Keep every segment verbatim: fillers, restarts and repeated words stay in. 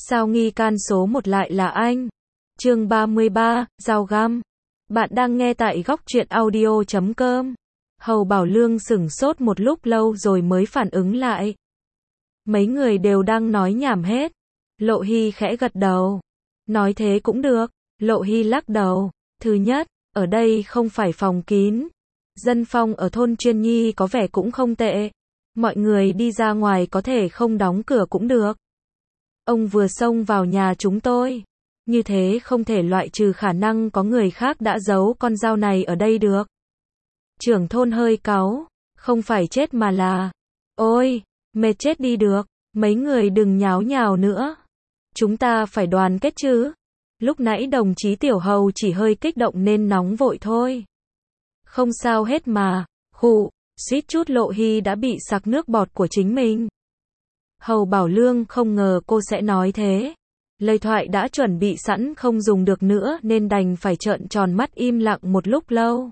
Sao nghi can số một lại là anh? Chương ba mươi ba, dao găm. Bạn đang nghe tại góc truyện audio chấm com. Hầu Bảo Lương sửng sốt một lúc lâu rồi mới phản ứng lại. Mấy người đều đang nói nhảm hết. Lộ Hy khẽ gật đầu. Nói thế cũng được. Lộ Hy lắc đầu. Thứ nhất, ở đây không phải phòng kín. Dân phong ở thôn Chuyên Nhi có vẻ cũng không tệ. Mọi người đi ra ngoài có thể không đóng cửa cũng được. Ông vừa xông vào nhà chúng tôi. Như thế không thể loại trừ khả năng có người khác đã giấu con dao này ở đây được. Trưởng thôn hơi cáu. Không phải chết mà là... Ôi, mệt chết đi được. Mấy người đừng nháo nhào nữa. Chúng ta phải đoàn kết chứ. Lúc nãy đồng chí Tiểu Hầu chỉ hơi kích động nên nóng vội thôi. Không sao hết mà. Khụ, suýt chút Lộ Hy đã bị sặc nước bọt của chính mình. Hầu Bảo Lương không ngờ cô sẽ nói thế. Lời thoại đã chuẩn bị sẵn không dùng được nữa nên đành phải trợn tròn mắt im lặng một lúc lâu.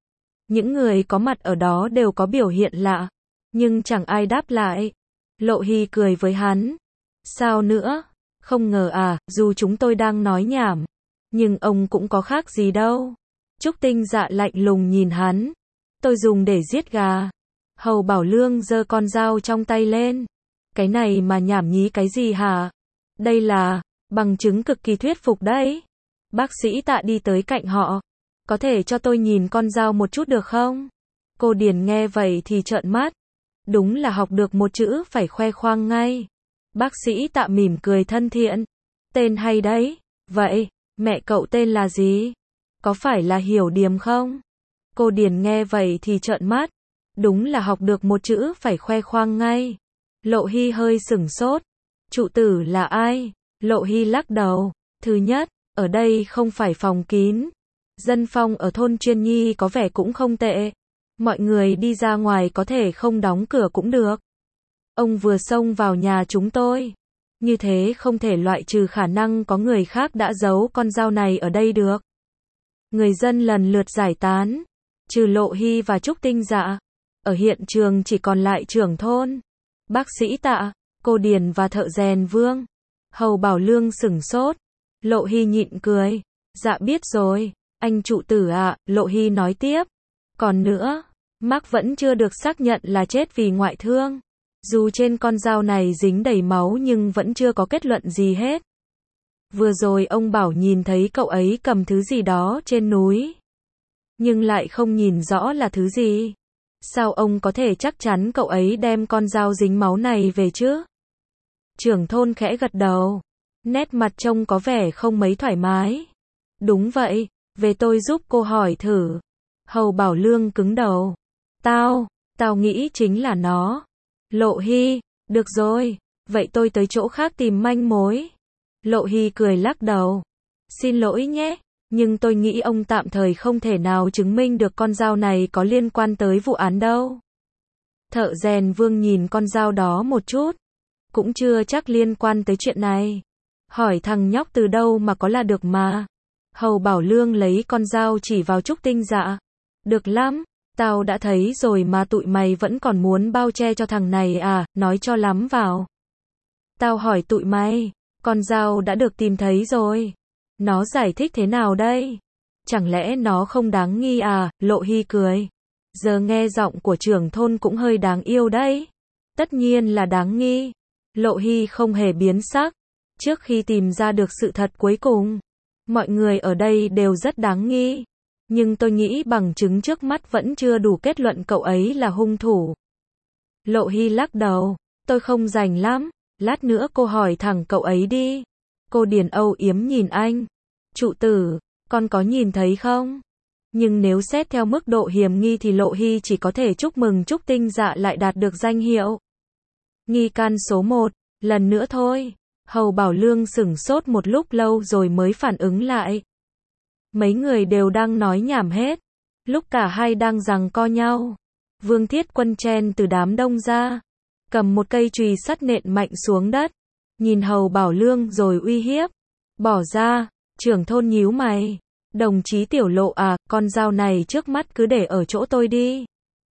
Những người có mặt ở đó đều có biểu hiện lạ, nhưng chẳng ai đáp lại. Lộ Hy cười với hắn. Sao nữa? Không ngờ à, dù chúng tôi đang nói nhảm, nhưng ông cũng có khác gì đâu. Trúc Tinh Dạ lạnh lùng nhìn hắn. Tôi dùng để giết gà. Hầu Bảo Lương giơ con dao trong tay lên. Cái này mà nhảm nhí cái gì hả? Đây là bằng chứng cực kỳ thuyết phục đấy. Bác sĩ Tạ đi tới cạnh họ. Có thể cho tôi nhìn con dao một chút được không? Cô Điền nghe vậy thì trợn mắt. Đúng là học được một chữ phải khoe khoang ngay. Bác sĩ Tạ mỉm cười thân thiện. Tên hay đấy. Vậy, mẹ cậu tên là gì? Có phải là Hiểu Điềm không? Cô Điền nghe vậy thì trợn mắt. Đúng là học được một chữ phải khoe khoang ngay. Lộ Hy hơi sửng sốt. Trụ tử là ai? Lộ Hy lắc đầu. Thứ nhất, ở đây không phải phòng kín. Dân phong ở thôn Chuyên Nhi có vẻ cũng không tệ. Mọi người đi ra ngoài có thể không đóng cửa cũng được. Ông vừa xông vào nhà chúng tôi. Như thế không thể loại trừ khả năng có người khác đã giấu con dao này ở đây được. Người dân lần lượt giải tán. Trừ Lộ Hy và Trúc Tinh Dạ. Ở hiện trường chỉ còn lại trưởng thôn, bác sĩ Tạ, cô Điền và thợ rèn Vương. Hầu Bảo Lương sửng sốt. Lộ Hy nhịn cười. Dạ biết rồi, anh trụ tử ạ, Lộ Hy nói tiếp. Còn nữa, Mark vẫn chưa được xác nhận là chết vì ngoại thương. Dù trên con dao này dính đầy máu nhưng vẫn chưa có kết luận gì hết. Vừa rồi ông bảo nhìn thấy cậu ấy cầm thứ gì đó trên núi. Nhưng lại không nhìn rõ là thứ gì. Sao ông có thể chắc chắn cậu ấy đem con dao dính máu này về chứ? Trưởng thôn khẽ gật đầu. Nét mặt trông có vẻ không mấy thoải mái. Đúng vậy, về tôi giúp cô hỏi thử. Hầu Bảo Lương cứng đầu. Tao, tao nghĩ chính là nó. Lộ Hy, được rồi, vậy tôi tới chỗ khác tìm manh mối. Lộ Hy cười lắc đầu. Xin lỗi nhé, nhưng tôi nghĩ ông tạm thời không thể nào chứng minh được con dao này có liên quan tới vụ án đâu. Thợ rèn Vương nhìn con dao đó một chút. Cũng chưa chắc liên quan tới chuyện này. Hỏi thằng nhóc từ đâu mà có là được mà. Hầu Bảo Lương lấy con dao chỉ vào Trúc Tinh Dạ. Được lắm, tao đã thấy rồi mà tụi mày vẫn còn muốn bao che cho thằng này à, nói cho lắm vào. Tao hỏi tụi mày, con dao đã được tìm thấy rồi. Nó giải thích thế nào đây? Chẳng lẽ nó không đáng nghi à? Lộ Hy cười. Giờ nghe giọng của trưởng thôn cũng hơi đáng yêu đấy. Tất nhiên là đáng nghi. Lộ Hy không hề biến sắc. Trước khi tìm ra được sự thật cuối cùng, mọi người ở đây đều rất đáng nghi. Nhưng tôi nghĩ bằng chứng trước mắt vẫn chưa đủ kết luận cậu ấy là hung thủ. Lộ Hy lắc đầu. Tôi không rành lắm. Lát nữa cô hỏi thẳng cậu ấy đi. Cô Điền âu yếm nhìn anh. Trụ tử, con có nhìn thấy không? Nhưng nếu xét theo mức độ hiểm nghi thì Lộ Hy chỉ có thể chúc mừng Trúc Tinh Dạ lại đạt được danh hiệu nghi can số một. Lần nữa thôi. Hầu Bảo Lương sửng sốt một lúc lâu rồi mới phản ứng lại. Mấy người đều đang nói nhảm hết. Lúc cả hai đang giằng co nhau, Vương Thiết Quân chen từ đám đông ra, cầm một cây chùy sắt nện mạnh xuống đất, nhìn Hầu Bảo Lương rồi uy hiếp. Bỏ ra. Trưởng thôn nhíu mày. Đồng chí Tiểu Lộ à, con dao này trước mắt cứ để ở chỗ tôi đi.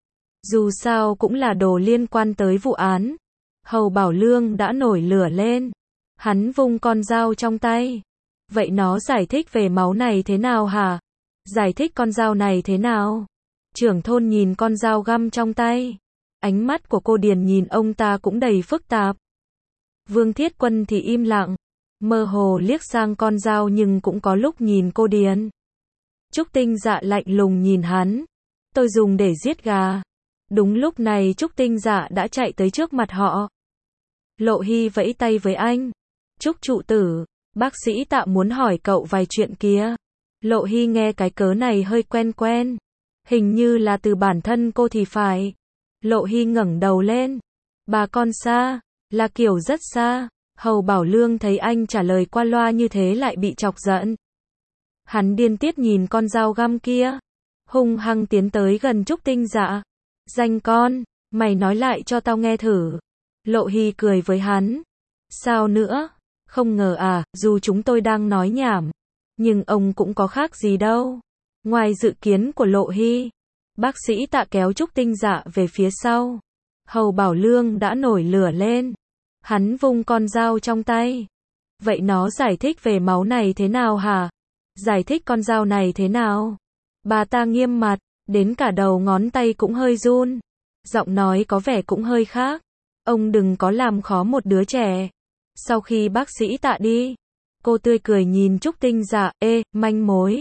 Dù sao cũng là đồ liên quan tới vụ án. Hầu Bảo Lương đã nổi lửa lên. Hắn vung con dao trong tay. Vậy nó giải thích về máu này thế nào hả? Giải thích con dao này thế nào? Trưởng thôn nhìn con dao găm trong tay. Ánh mắt của cô Điền nhìn ông ta cũng đầy phức tạp. Vương Thiết Quân thì im lặng, mơ hồ liếc sang con dao nhưng cũng có lúc nhìn cô Điền. Trúc Tinh Dạ lạnh lùng nhìn hắn. Tôi dùng để giết gà. Đúng lúc này Trúc Tinh Dạ đã chạy tới trước mặt họ. Lộ Hy vẫy tay với anh. Trúc trụ tử, bác sĩ Tạ muốn hỏi cậu vài chuyện kia. Lộ Hy nghe cái cớ này hơi quen quen. Hình như là từ bản thân cô thì phải. Lộ Hy ngẩng đầu lên. Bà con xa, là kiểu rất xa. Hầu Bảo Lương thấy anh trả lời qua loa như thế lại bị chọc giận. Hắn điên tiết nhìn con dao găm kia. Hung hăng tiến tới gần Trúc Tinh Dạ. Danh con, mày nói lại cho tao nghe thử. Lộ Hy cười với hắn. Sao nữa? Không ngờ à, dù chúng tôi đang nói nhảm. Nhưng ông cũng có khác gì đâu. Ngoài dự kiến của Lộ Hy, bác sĩ Tạ kéo Trúc Tinh Dạ về phía sau. Hầu Bảo Lương đã nổi lửa lên. Hắn vung con dao trong tay. Vậy nó giải thích về máu này thế nào hả? Giải thích con dao này thế nào? Bà ta nghiêm mặt, đến cả đầu ngón tay cũng hơi run. Giọng nói có vẻ cũng hơi khác. Ông đừng có làm khó một đứa trẻ. Sau khi bác sĩ Tạ đi, cô tươi cười nhìn Trúc Tinh Dạ, ê, manh mối.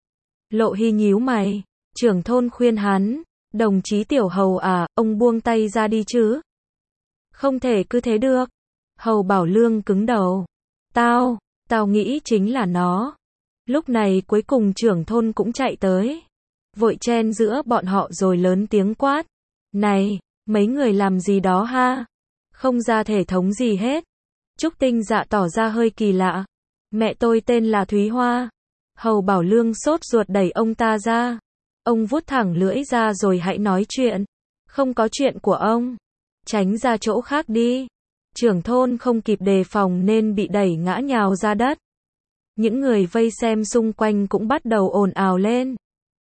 Lộ Hy nhíu mày, trưởng thôn khuyên hắn, đồng chí Tiểu Hầu à, ông buông tay ra đi chứ. Không thể cứ thế được. Hầu Bảo Lương cứng đầu. Tao, tao nghĩ chính là nó. Lúc này cuối cùng trưởng thôn cũng chạy tới. Vội chen giữa bọn họ rồi lớn tiếng quát. Này, mấy người làm gì đó ha? Không ra thể thống gì hết. Trúc Tinh Dạ tỏ ra hơi kỳ lạ. Mẹ tôi tên là Thúy Hoa. Hầu Bảo Lương sốt ruột đẩy ông ta ra. Ông vuốt thẳng lưỡi ra rồi hãy nói chuyện. Không có chuyện của ông. Tránh ra chỗ khác đi. Trưởng thôn không kịp đề phòng nên bị đẩy ngã nhào ra đất. Những người vây xem xung quanh cũng bắt đầu ồn ào lên.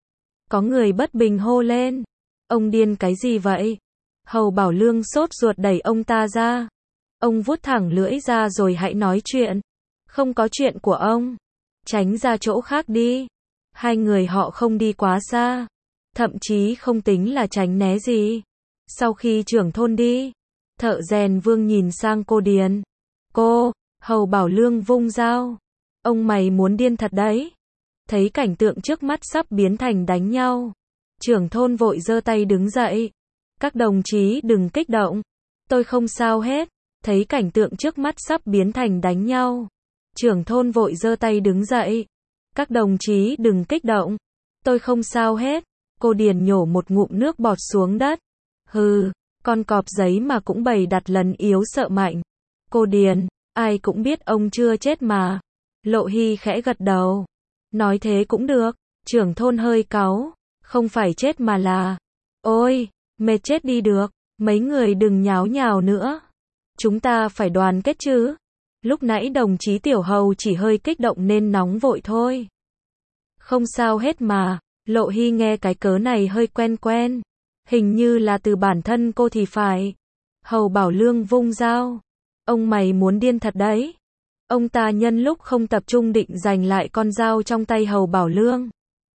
Có người bất bình hô lên. Ông điên cái gì vậy? Hầu Bảo Lương sốt ruột đẩy ông ta ra. Ông vuốt thẳng lưỡi ra rồi hãy nói chuyện. Không có chuyện của ông. Tránh ra chỗ khác đi. Hai người họ không đi quá xa. Thậm chí không tính là tránh né gì. Sau khi trưởng thôn đi, Thợ rèn Vương nhìn sang cô Điền. Cô, Hầu Bảo Lương vung dao. Ông mày muốn điên thật đấy. Thấy cảnh tượng trước mắt sắp biến thành đánh nhau. Trưởng thôn vội giơ tay đứng dậy. Các đồng chí đừng kích động. Tôi không sao hết. Thấy cảnh tượng trước mắt sắp biến thành đánh nhau. Trưởng thôn vội giơ tay đứng dậy. Các đồng chí đừng kích động. Tôi không sao hết. Cô Điền nhổ một ngụm nước bọt xuống đất. Hừ, con cọp giấy mà cũng bày đặt lần yếu sợ mạnh. Cô Điền, ai cũng biết ông chưa chết mà. Lộ Hy khẽ gật đầu. Nói thế cũng được. Trưởng thôn hơi cáu. Không phải chết mà là. Ôi, mệt chết đi được. Mấy người đừng nháo nhào nữa. Chúng ta phải đoàn kết chứ. Lúc nãy đồng chí Tiểu Hầu chỉ hơi kích động nên nóng vội thôi. Không sao hết mà. Lộ Hy nghe cái cớ này hơi quen quen. Hình như là từ bản thân cô thì phải. Hầu Bảo Lương vung dao. Ông mày muốn điên thật đấy. Ông ta nhân lúc không tập trung định giành lại con dao trong tay Hầu Bảo Lương.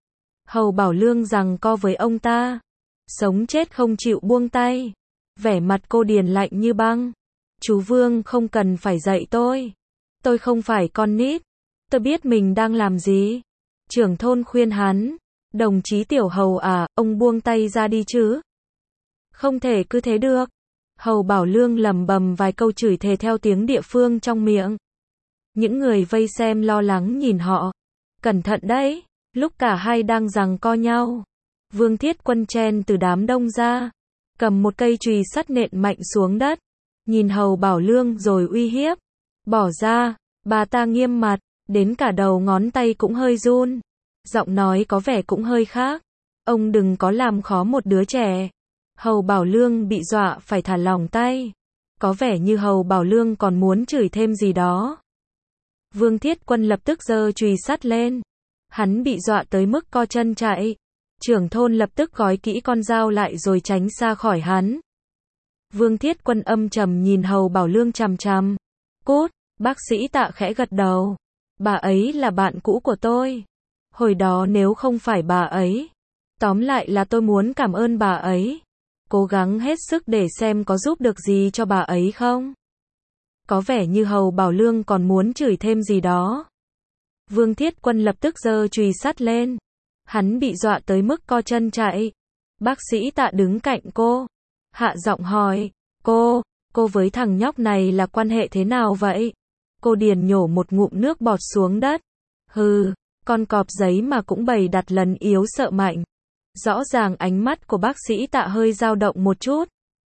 Hầu Bảo Lương giằng co với ông ta. Sống chết không chịu buông tay. Vẻ mặt cô Điền lạnh như băng. Chú Vương không cần phải dạy tôi. Tôi không phải con nít. Tôi biết mình đang làm gì. Trưởng thôn khuyên hắn. Đồng chí Tiểu Hầu à, ông buông tay ra đi chứ. Không thể cứ thế được. Hầu Bảo Lương lẩm bẩm vài câu chửi thề theo tiếng địa phương trong miệng. Những người vây xem lo lắng nhìn họ. Cẩn thận đấy. Lúc cả hai đang giằng co nhau. Vương Thiết Quân chen từ đám đông ra. Cầm một cây chùy sắt nện mạnh xuống đất. Nhìn Hầu Bảo Lương rồi uy hiếp. Bỏ ra. Bà ta nghiêm mặt. Đến cả đầu ngón tay cũng hơi run. Giọng nói có vẻ cũng hơi khác. Ông đừng có làm khó một đứa trẻ. Hầu Bảo Lương bị dọa phải thả lỏng tay. Có vẻ như Hầu Bảo Lương còn muốn chửi thêm gì đó. Vương Thiết Quân lập tức giơ chùy sắt lên. Hắn bị dọa tới mức co chân chạy. Trưởng thôn lập tức gói kỹ con dao lại rồi tránh xa khỏi hắn. Vương Thiết Quân âm trầm nhìn Hầu Bảo Lương chằm chằm. Cút, Bác sĩ Tạ khẽ gật đầu. Bà ấy là bạn cũ của tôi. Hồi đó nếu không phải bà ấy. Tóm lại là tôi muốn cảm ơn bà ấy. Cố gắng hết sức để xem có giúp được gì cho bà ấy không. Có vẻ như Hầu Bảo Lương còn muốn chửi thêm gì đó. Vương Thiết Quân lập tức giơ chùy sắt lên. Hắn bị dọa tới mức co chân chạy. Bác sĩ Tạ đứng cạnh cô. Hạ giọng hỏi. Cô, cô với thằng nhóc này là quan hệ thế nào vậy? Cô Điền nhổ một ngụm nước bọt xuống đất. Hừ, con cọp giấy mà cũng bày đặt lần yếu sợ mạnh. Rõ ràng ánh mắt của bác sĩ Tạ hơi dao động một chút.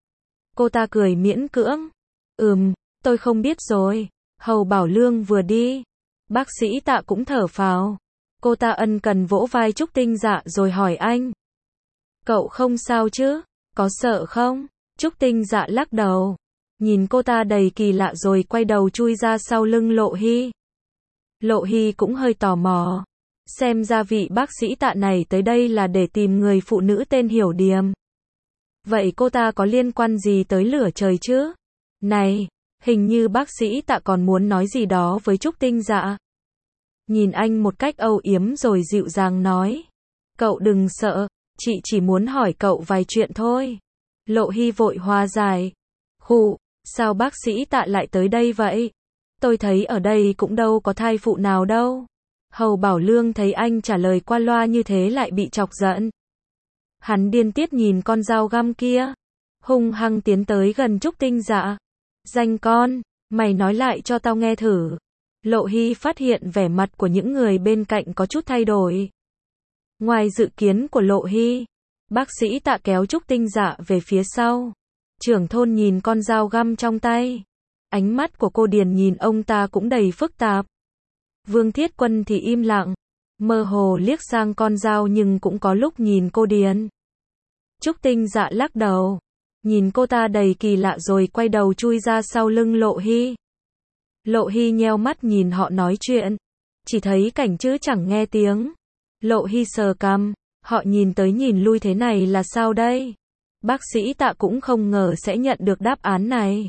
Cô ta cười miễn cưỡng. Ừm, tôi không biết rồi. Hầu Bảo Lương vừa đi. Bác sĩ Tạ cũng thở phào. Cô ta ân cần vỗ vai Trúc Tinh Dạ rồi hỏi anh. Cậu không sao chứ? Có sợ không? Trúc Tinh Dạ lắc đầu. Nhìn cô ta đầy kỳ lạ rồi quay đầu chui ra sau lưng Lộ Hy. Lộ Hy cũng hơi tò mò. Xem ra vị bác sĩ Tạ này tới đây là để tìm người phụ nữ tên Hiểu Điềm. Vậy cô ta có liên quan gì tới lửa trời chứ? Này, hình như bác sĩ Tạ còn muốn nói gì đó với Trúc Tinh Dạ. Nhìn anh một cách âu yếm rồi dịu dàng nói. Cậu đừng sợ, chị chỉ muốn hỏi cậu vài chuyện thôi. Lộ Hy vội hòa giải. Khụ, sao bác sĩ Tạ lại tới đây vậy? Tôi thấy ở đây cũng đâu có thai phụ nào đâu. Hầu Bảo Lương thấy anh trả lời qua loa như thế lại bị chọc giận. Hắn điên tiết nhìn con dao găm kia. Hung hăng tiến tới gần Trúc Tinh Dạ. Danh con, mày nói lại cho tao nghe thử. Lộ Hy phát hiện vẻ mặt của những người bên cạnh có chút thay đổi. Ngoài dự kiến của Lộ Hy, bác sĩ Tạ kéo Trúc Tinh Dạ về phía sau. Trưởng thôn nhìn con dao găm trong tay. Ánh mắt của cô Điền nhìn ông ta cũng đầy phức tạp. Vương Thiết Quân thì im lặng, mơ hồ liếc sang con dao nhưng cũng có lúc nhìn cô Điền. Trúc Tinh Dạ lắc đầu, nhìn cô ta đầy kỳ lạ rồi quay đầu chui ra sau lưng Lộ Hy. Lộ Hy nheo mắt nhìn họ nói chuyện, chỉ thấy cảnh chứ chẳng nghe tiếng. Lộ Hy sờ cằm, họ nhìn tới nhìn lui thế này là sao đây? Bác sĩ Tạ cũng không ngờ sẽ nhận được đáp án này.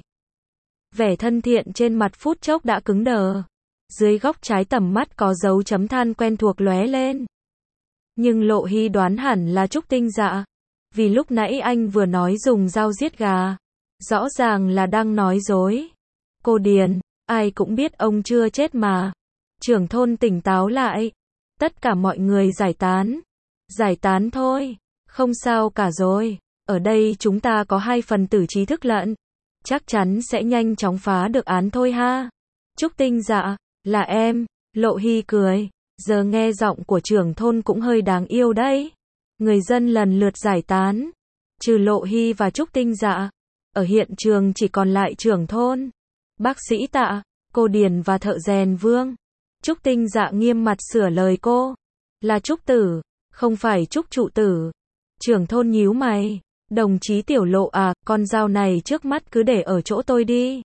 Vẻ thân thiện trên mặt phút chốc đã cứng đờ. Dưới góc trái tầm mắt có dấu chấm than quen thuộc lóe lên. Nhưng Lộ Hy đoán hẳn là Trúc Tinh Dạ. Vì lúc nãy anh vừa nói dùng dao giết gà. Rõ ràng là đang nói dối. Cô Điền, ai cũng biết ông chưa chết mà. Trưởng thôn tỉnh táo lại. Tất cả mọi người giải tán. Giải tán thôi. Không sao cả rồi. Ở đây chúng ta có hai phần tử trí thức lận. Chắc chắn sẽ nhanh chóng phá được án thôi ha. Trúc Tinh Dạ, là em. Lộ Hy cười. Giờ nghe giọng của trưởng thôn cũng hơi đáng yêu đấy. Người dân lần lượt giải tán. Trừ Lộ Hy và Trúc Tinh Dạ. Ở hiện trường chỉ còn lại trưởng thôn, bác sĩ Tạ, cô Điền và thợ rèn Vương. Trúc Tinh Dạ nghiêm mặt sửa lời cô. Là Trúc Tử, không phải Trúc Trụ Tử. Trưởng thôn nhíu mày. Đồng chí Tiểu Lộ à, con dao này trước mắt cứ để ở chỗ tôi đi.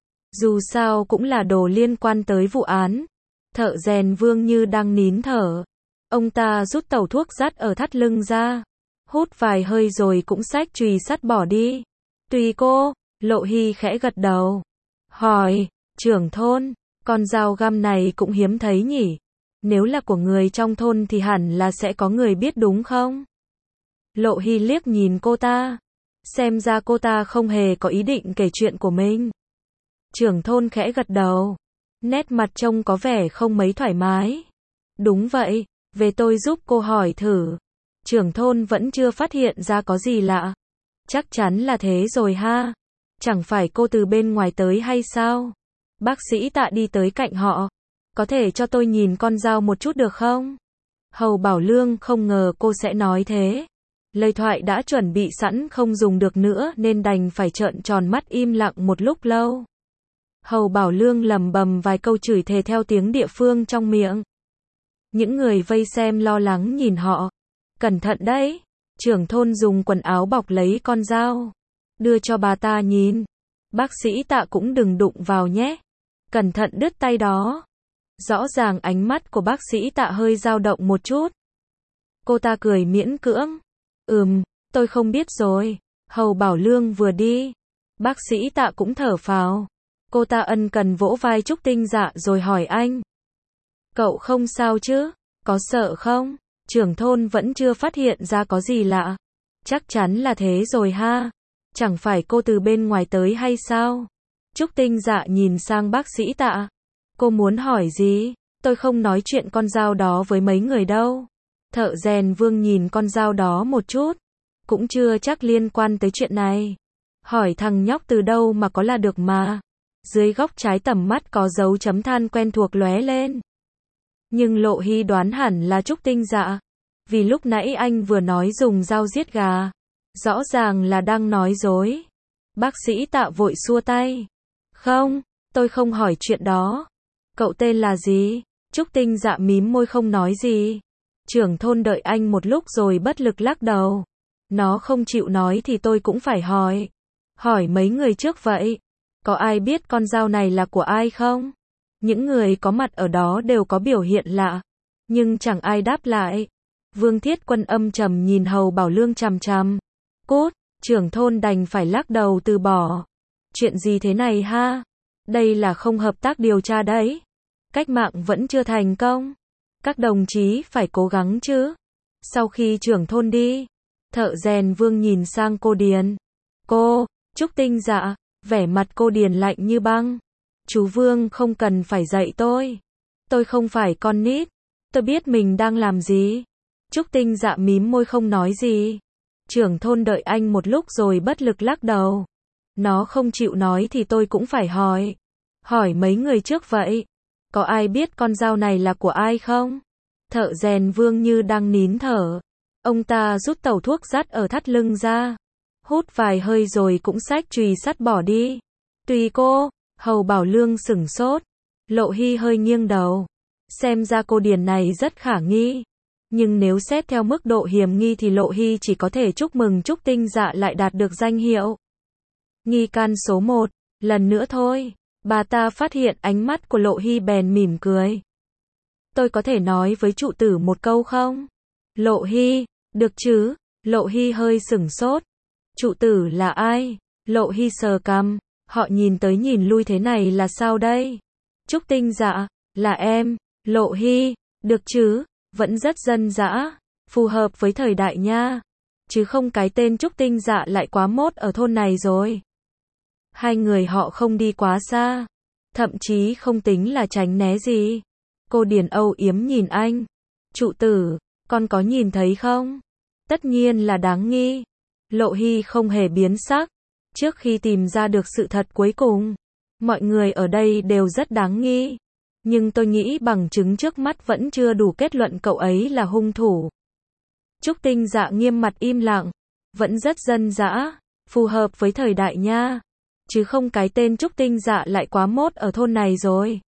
Dù sao cũng là đồ liên quan tới vụ án. Thợ rèn Vương như đang nín thở. Ông ta rút tẩu thuốc dắt ở thắt lưng ra. Hút vài hơi rồi cũng xách chùy sắt bỏ đi. Tùy cô, Lộ Hy khẽ gật đầu. Hỏi, trưởng thôn, con dao găm này cũng hiếm thấy nhỉ? Nếu là của người trong thôn thì hẳn là sẽ có người biết đúng không? Lộ Hy liếc nhìn cô ta. Xem ra cô ta không hề có ý định kể chuyện của mình. Trưởng thôn khẽ gật đầu. Nét mặt trông có vẻ không mấy thoải mái. Đúng vậy, về tôi giúp cô hỏi thử. Trưởng thôn vẫn chưa phát hiện ra có gì lạ. Chắc chắn là thế rồi ha. Chẳng phải cô từ bên ngoài tới hay sao? Bác sĩ Tạ đi tới cạnh họ. Có thể cho tôi nhìn con dao một chút được không? Hầu Bảo Lương không ngờ cô sẽ nói thế. Lời thoại đã chuẩn bị sẵn không dùng được nữa nên đành phải trợn tròn mắt im lặng một lúc lâu. Hầu Bảo Lương lầm bầm vài câu chửi thề theo tiếng địa phương trong miệng. Những người vây xem lo lắng nhìn họ. Cẩn thận đấy. Trưởng thôn dùng quần áo bọc lấy con dao. Đưa cho bà ta nhìn. Bác sĩ Tạ cũng đừng đụng vào nhé. Cẩn thận đứt tay đó. Rõ ràng ánh mắt của bác sĩ Tạ hơi dao động một chút. Cô ta cười miễn cưỡng. Ừm, tôi không biết rồi. Hầu Bảo Lương vừa đi. Bác sĩ Tạ cũng thở phào. Cô ta ân cần vỗ vai Trúc Tinh Dạ rồi hỏi anh. Cậu không sao chứ? Có sợ không? Trưởng thôn vẫn chưa phát hiện ra có gì lạ. Chắc chắn là thế rồi ha. Chẳng phải cô từ bên ngoài tới hay sao? Trúc Tinh Dạ nhìn sang bác sĩ Tạ. Cô muốn hỏi gì? Tôi không nói chuyện con dao đó với mấy người đâu. Thợ rèn Vương nhìn con dao đó một chút. Cũng chưa chắc liên quan tới chuyện này. Hỏi thằng nhóc từ đâu mà có là được mà. Dưới góc trái tầm mắt có dấu chấm than quen thuộc lóe lên. Nhưng Lộ Hy đoán hẳn là Trúc Tinh Dạ. Vì lúc nãy anh vừa nói dùng dao giết gà. Rõ ràng là đang nói dối. Bác sĩ Tạ vội xua tay. Không, tôi không hỏi chuyện đó. Cậu tên là gì? Trúc Tinh Dạ mím môi không nói gì. Trưởng thôn đợi anh một lúc rồi bất lực lắc đầu. Nó không chịu nói thì tôi cũng phải hỏi. Hỏi mấy người trước vậy. Có ai biết con dao này là của ai không? Những người có mặt ở đó đều có biểu hiện lạ. Nhưng chẳng ai đáp lại. Vương Thiết Quân âm trầm nhìn Hầu Bảo Lương chằm chằm. Cút, trưởng thôn đành phải lắc đầu từ bỏ. Chuyện gì thế này ha? Đây là không hợp tác điều tra đấy. Cách mạng vẫn chưa thành công. Các đồng chí phải cố gắng chứ. Sau khi trưởng thôn đi, thợ rèn Vương nhìn sang cô Điền. Cô, Trúc Tinh Dạ, vẻ mặt cô Điền lạnh như băng. Chú Vương không cần phải dạy tôi. Tôi không phải con nít. Tôi biết mình đang làm gì. Trúc Tinh Dạ mím môi không nói gì. Trưởng thôn đợi anh một lúc rồi bất lực lắc đầu. Nó không chịu nói thì tôi cũng phải hỏi. Hỏi mấy người trước vậy. Có ai biết con dao này là của ai không? Thợ rèn Vương như đang nín thở. Ông ta rút tẩu thuốc dắt ở thắt lưng ra. Hút vài hơi rồi cũng xách chùy sắt bỏ đi. Tùy cô, Hầu Bảo Lương sửng sốt. Lộ Hy hơi nghiêng đầu. Xem ra cô Điền này rất khả nghi. Nhưng nếu xét theo mức độ hiểm nghi thì Lộ Hy chỉ có thể chúc mừng Trúc Tinh Dạ lại đạt được danh hiệu nghi can số một. Lần nữa thôi. Bà ta phát hiện ánh mắt của Lộ Hy bèn mỉm cười. Tôi có thể nói với trụ tử một câu không? Lộ Hy, được chứ? Lộ Hy hơi sửng sốt. Trụ tử là ai? Lộ Hy sờ cằm. Họ nhìn tới nhìn lui thế này là sao đây? Trúc Tinh Dạ, là em. Lộ Hy, được chứ? Vẫn rất dân dã, phù hợp với thời đại nha. Chứ không cái tên Trúc Tinh Dạ lại quá mốt ở thôn này rồi. Hai người họ không đi quá xa. Thậm chí không tính là tránh né gì. Cô Điền âu yếm nhìn anh. Trụ tử, con có nhìn thấy không? Tất nhiên là đáng nghi. Lộ Hy không hề biến sắc. Trước khi tìm ra được sự thật cuối cùng, mọi người ở đây đều rất đáng nghi. Nhưng tôi nghĩ bằng chứng trước mắt vẫn chưa đủ kết luận cậu ấy là hung thủ. Trúc Tinh Dạ nghiêm mặt im lặng. Vẫn rất dân dã, phù hợp với thời đại nha. Chứ không cái tên Trúc Tinh Dạ lại quá mốt ở thôn này rồi.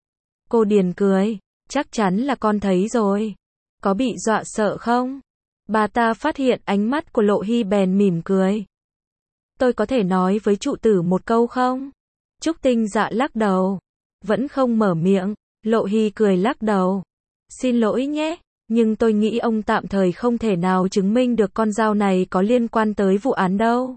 Cô Điền cười. Chắc chắn là con thấy rồi. Có bị dọa sợ không? Bà ta phát hiện ánh mắt của Lộ Hy bèn mỉm cười. Tôi có thể nói với trụ tử một câu không? Trúc Tinh Dạ lắc đầu. Vẫn không mở miệng. Lộ Hy cười lắc đầu. Xin lỗi nhé, nhưng tôi nghĩ ông tạm thời không thể nào chứng minh được con dao này có liên quan tới vụ án đâu.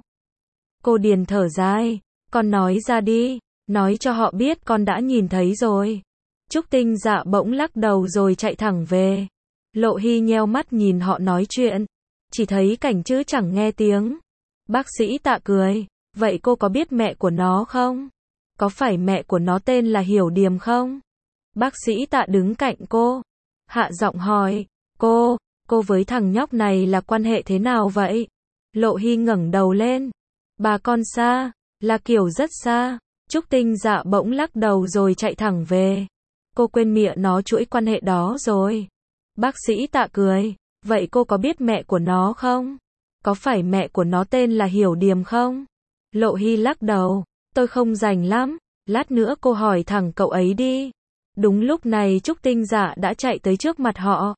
Cô Điền thở dài. Con nói ra đi, nói cho họ biết con đã nhìn thấy rồi. Trúc Tinh Dạ bỗng lắc đầu rồi chạy thẳng về. Lộ Hy nheo mắt nhìn họ nói chuyện. Chỉ thấy cảnh chứ chẳng nghe tiếng. Bác sĩ Tạ cười. Vậy cô có biết mẹ của nó không? Có phải mẹ của nó tên là Hiểu Điềm không? Bác sĩ Tạ đứng cạnh cô. Hạ giọng hỏi. Cô, cô với thằng nhóc này là quan hệ thế nào vậy? Lộ Hy ngẩng đầu lên. Bà con xa, là kiểu rất xa. Trúc Tinh Dạ bỗng lắc đầu rồi chạy thẳng về. Cô quên mịa nó chuỗi quan hệ đó rồi. Bác sĩ Tạ cười. Vậy cô có biết mẹ của nó không? Có phải mẹ của nó tên là Hiểu Điềm không? Lộ Hy lắc đầu. Tôi không rành lắm. Lát nữa cô hỏi thẳng cậu ấy đi. Đúng lúc này Trúc Tinh Dạ đã chạy tới trước mặt họ.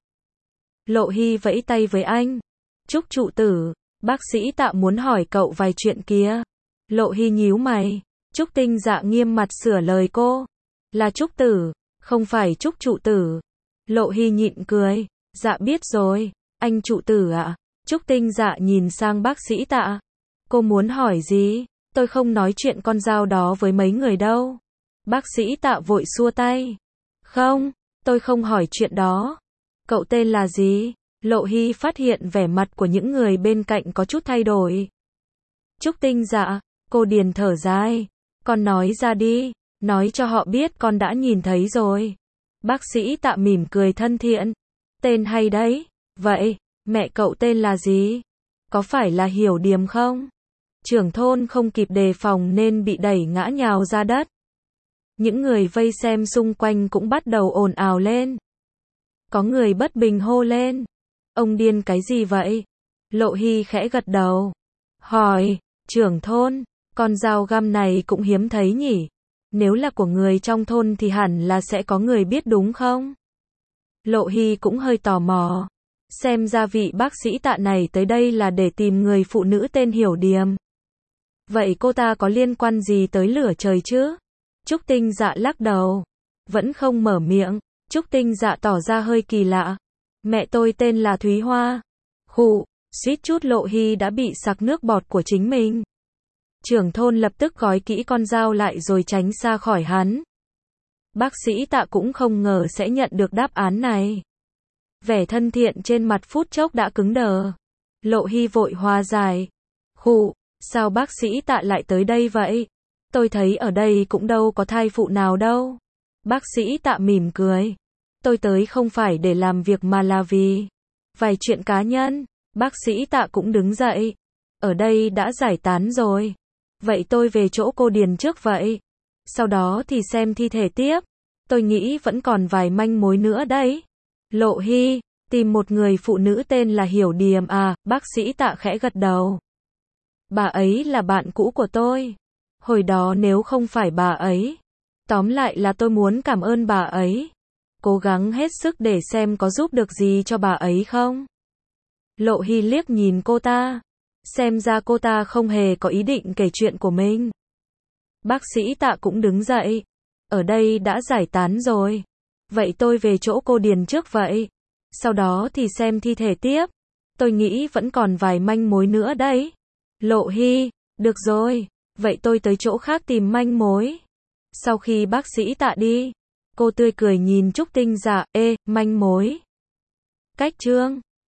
Lộ Hy vẫy tay với anh. Trúc trụ tử, bác sĩ Tạ muốn hỏi cậu vài chuyện kia. Lộ Hy nhíu mày. Trúc Tinh Dạ nghiêm mặt sửa lời cô. Là Trúc tử, không phải Trúc trụ tử. Lộ Hy nhịn cười. Dạ biết rồi, anh trụ tử ạ. À? Trúc Tinh Dạ nhìn sang bác sĩ Tạ. Cô muốn hỏi gì? Tôi không nói chuyện con dao đó với mấy người đâu. Bác sĩ Tạ vội xua tay. Không, tôi không hỏi chuyện đó. Cậu tên là gì? Lộ Hy phát hiện vẻ mặt của những người bên cạnh có chút thay đổi. Trúc Tinh dạ, cô Điền thở dài. Con nói ra đi, nói cho họ biết con đã nhìn thấy rồi. Bác sĩ Tạ mỉm cười thân thiện. Tên hay đấy. Vậy, mẹ cậu tên là gì? Có phải là Hiểu Điềm không? Trưởng thôn không kịp đề phòng nên bị đẩy ngã nhào ra đất. Những người vây xem xung quanh cũng bắt đầu ồn ào lên. Có người bất bình hô lên. Ông điên cái gì vậy? Lộ Hy khẽ gật đầu. Hỏi, trưởng thôn, con dao găm này cũng hiếm thấy nhỉ? Nếu là của người trong thôn thì hẳn là sẽ có người biết đúng không? Lộ Hy cũng hơi tò mò. Xem ra vị bác sĩ Tạ này tới đây là để tìm người phụ nữ tên Hiểu Điềm. Vậy cô ta có liên quan gì tới lửa trời chứ? Trúc Tinh dạ lắc đầu. Vẫn không mở miệng. Trúc Tinh dạ tỏ ra hơi kỳ lạ. Mẹ tôi tên là Thúy Hoa. Khụ, suýt chút Lộ Hy đã bị sặc nước bọt của chính mình. Trưởng thôn lập tức gói kỹ con dao lại rồi tránh xa khỏi hắn. Bác sĩ Tạ cũng không ngờ sẽ nhận được đáp án này. Vẻ thân thiện trên mặt phút chốc đã cứng đờ. Lộ Hy vội hòa giải. Khụ, sao bác sĩ Tạ lại tới đây vậy? Tôi thấy ở đây cũng đâu có thai phụ nào đâu. Bác sĩ Tạ mỉm cười. Tôi tới không phải để làm việc mà là vì vài chuyện cá nhân. Bác sĩ Tạ cũng đứng dậy. Ở đây đã giải tán rồi. Vậy tôi về chỗ cô Điền trước vậy. Sau đó thì xem thi thể tiếp. Tôi nghĩ vẫn còn vài manh mối nữa đấy. Lộ Hy, tìm một người phụ nữ tên là Hiểu Điềm à, bác sĩ Tạ khẽ gật đầu. Bà ấy là bạn cũ của tôi. Hồi đó nếu không phải bà ấy. Tóm lại là tôi muốn cảm ơn bà ấy. Cố gắng hết sức để xem có giúp được gì cho bà ấy không. Lộ Hy liếc nhìn cô ta. Xem ra cô ta không hề có ý định kể chuyện của mình. Bác sĩ Tạ cũng đứng dậy. Ở đây đã giải tán rồi. Vậy tôi về chỗ cô Điền trước vậy. Sau đó thì xem thi thể tiếp. Tôi nghĩ vẫn còn vài manh mối nữa đấy. Lộ Hy, được rồi. Vậy tôi tới chỗ khác tìm manh mối. Sau khi bác sĩ Tạ đi, cô tươi cười nhìn Trúc Tinh dạ, ê, manh mối. Cách chương